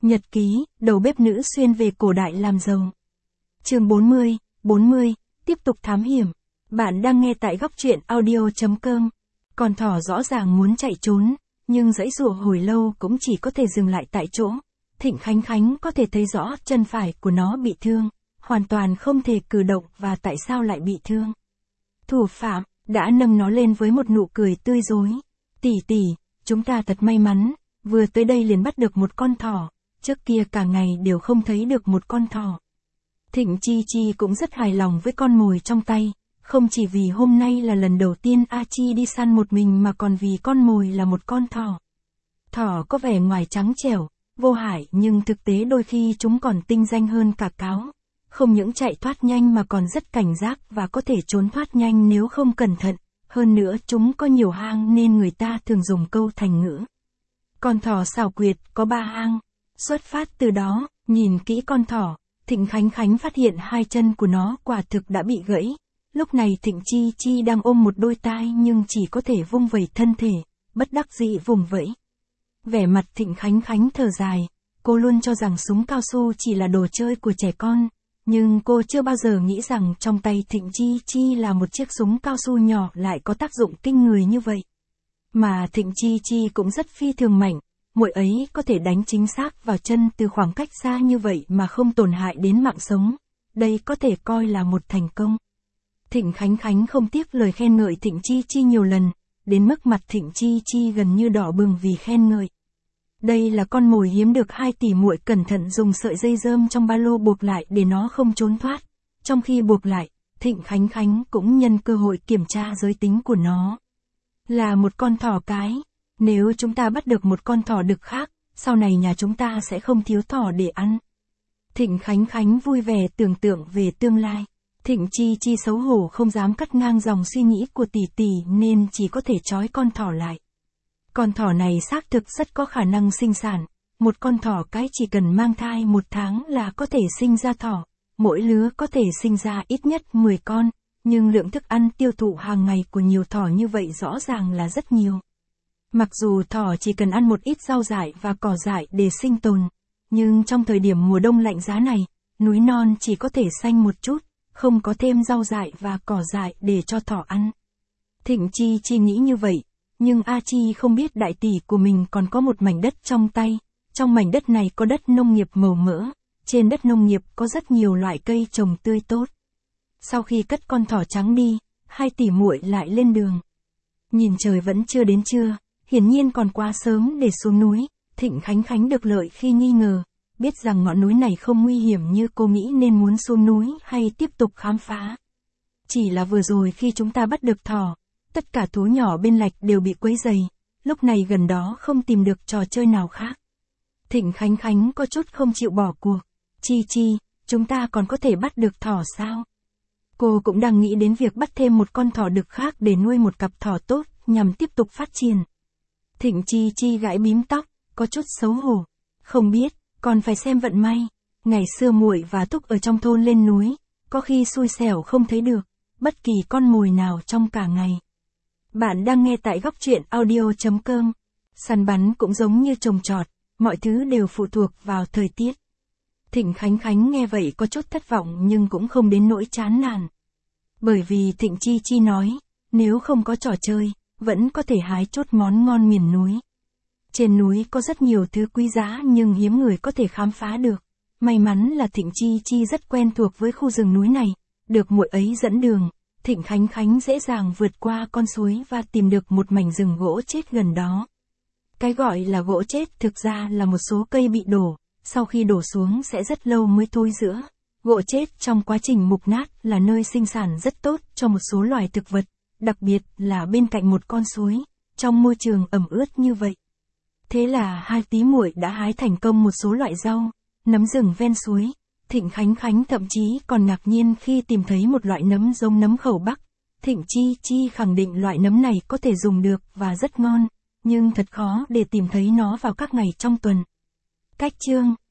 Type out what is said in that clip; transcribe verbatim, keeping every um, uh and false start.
Nhật ký, đầu bếp nữ xuyên về cổ đại làm giàu. Chương bốn mươi, bốn mươi, tiếp tục thám hiểm. Bạn đang nghe tại góc truyện audio chấm com. Con thỏ rõ ràng muốn chạy trốn, nhưng giãy giụa hồi lâu cũng chỉ có thể dừng lại tại chỗ. Thịnh Khánh Khánh có thể thấy rõ chân phải của nó bị thương, hoàn toàn không thể cử động và tại sao lại bị thương. Thủ phạm đã nâng nó lên với một nụ cười tươi rói. Tỷ tỷ, chúng ta thật may mắn, vừa tới đây liền bắt được một con thỏ, trước kia cả ngày đều không thấy được một con thỏ. Thịnh Chi Chi cũng rất hài lòng với con mồi trong tay, không chỉ vì hôm nay là lần đầu tiên A Chi đi săn một mình mà còn vì con mồi là một con thỏ. Thỏ có vẻ ngoài trắng trẻo, vô hại nhưng thực tế đôi khi chúng còn tinh danh hơn cả cáo. Không những chạy thoát nhanh mà còn rất cảnh giác và có thể trốn thoát nhanh nếu không cẩn thận. Hơn nữa chúng có nhiều hang nên người ta thường dùng câu thành ngữ. Con thỏ xảo quyệt có ba hang. Xuất phát từ đó, nhìn kỹ con thỏ, Thịnh Khánh Khánh phát hiện hai chân của nó quả thực đã bị gãy. Lúc này Thịnh Chi Chi đang ôm một đôi tai nhưng chỉ có thể vung vẩy thân thể, bất đắc dĩ vùng vẫy. Vẻ mặt Thịnh Khánh Khánh thở dài, cô luôn cho rằng súng cao su chỉ là đồ chơi của trẻ con, nhưng cô chưa bao giờ nghĩ rằng trong tay Thịnh Chi Chi là một chiếc súng cao su nhỏ lại có tác dụng kinh người như vậy. Mà Thịnh Chi Chi cũng rất phi thường mạnh, muội ấy có thể đánh chính xác vào chân từ khoảng cách xa như vậy mà không tổn hại đến mạng sống. Đây có thể coi là một thành công. Thịnh Khánh Khánh không tiếc lời khen ngợi Thịnh Chi Chi nhiều lần, đến mức mặt Thịnh Chi Chi gần như đỏ bừng vì khen ngợi. Đây là con mồi hiếm được hai tỷ muội cẩn thận dùng sợi dây rơm trong ba lô buộc lại để nó không trốn thoát. Trong khi buộc lại, Thịnh Khánh Khánh cũng nhân cơ hội kiểm tra giới tính của nó. Là một con thỏ cái. Nếu chúng ta bắt được một con thỏ đực khác, sau này nhà chúng ta sẽ không thiếu thỏ để ăn. Thịnh Khánh Khánh vui vẻ tưởng tượng về tương lai. Thịnh Chi Chi xấu hổ không dám cắt ngang dòng suy nghĩ của tỷ tỷ nên chỉ có thể trói con thỏ lại. Con thỏ này xác thực rất có khả năng sinh sản. Một con thỏ cái chỉ cần mang thai một tháng là có thể sinh ra thỏ. Mỗi lứa có thể sinh ra ít nhất mười con, nhưng lượng thức ăn tiêu thụ hàng ngày của nhiều thỏ như vậy rõ ràng là rất nhiều. Mặc dù thỏ chỉ cần ăn một ít rau dại và cỏ dại để sinh tồn, nhưng trong thời điểm mùa đông lạnh giá này, núi non chỉ có thể xanh một chút, không có thêm rau dại và cỏ dại để cho thỏ ăn. Thịnh Chi Chi nghĩ như vậy, nhưng A Chi không biết đại tỷ của mình còn có một mảnh đất trong tay. Trong mảnh đất này có đất nông nghiệp màu mỡ, trên đất nông nghiệp có rất nhiều loại cây trồng tươi tốt. Sau khi cất con thỏ trắng đi, hai tỷ muội lại lên đường. Nhìn trời vẫn chưa đến trưa, hiển nhiên còn quá sớm để xuống núi. Thịnh Khánh Khánh được lợi khi nghi ngờ, biết rằng ngọn núi này không nguy hiểm như cô nghĩ nên muốn xuống núi hay tiếp tục khám phá. Chỉ là vừa rồi khi chúng ta bắt được thỏ, tất cả thú nhỏ bên lạch đều bị quấy rầy, lúc này gần đó không tìm được trò chơi nào khác. Thịnh Khánh Khánh có chút không chịu bỏ cuộc. Chi Chi, chúng ta còn có thể bắt được thỏ sao? Cô cũng đang nghĩ đến việc bắt thêm một con thỏ đực khác để nuôi một cặp thỏ tốt, nhằm tiếp tục phát triển. Thịnh Chi Chi gãi bím tóc, có chút xấu hổ. Không biết, còn phải xem vận may. Ngày xưa muội và Túc ở trong thôn lên núi, có khi xui xẻo không thấy được bất kỳ con mồi nào trong cả ngày. Bạn đang nghe tại góc truyện audio chấm com. Săn bắn cũng giống như trồng trọt, mọi thứ đều phụ thuộc vào thời tiết. Thịnh Khánh Khánh nghe vậy có chút thất vọng nhưng cũng không đến nỗi chán nản. Bởi vì Thịnh Chi Chi nói, nếu không có trò chơi, vẫn có thể hái chốt món ngon miền núi. Trên núi có rất nhiều thứ quý giá nhưng hiếm người có thể khám phá được. May mắn là Thịnh Chi Chi rất quen thuộc với khu rừng núi này, được muội ấy dẫn đường. Thịnh Khánh Khánh dễ dàng vượt qua con suối và tìm được một mảnh rừng gỗ chết gần đó. Cái gọi là gỗ chết thực ra là một số cây bị đổ, sau khi đổ xuống sẽ rất lâu mới thối rữa. Gỗ chết trong quá trình mục nát là nơi sinh sản rất tốt cho một số loài thực vật, đặc biệt là bên cạnh một con suối, trong môi trường ẩm ướt như vậy. Thế là hai tí muội đã hái thành công một số loại rau, nấm rừng ven suối. Thịnh Khánh Khánh thậm chí còn ngạc nhiên khi tìm thấy một loại nấm giống nấm khẩu Bắc. Thịnh Chi Chi khẳng định loại nấm này có thể dùng được và rất ngon, nhưng thật khó để tìm thấy nó vào các ngày trong tuần. Cách chương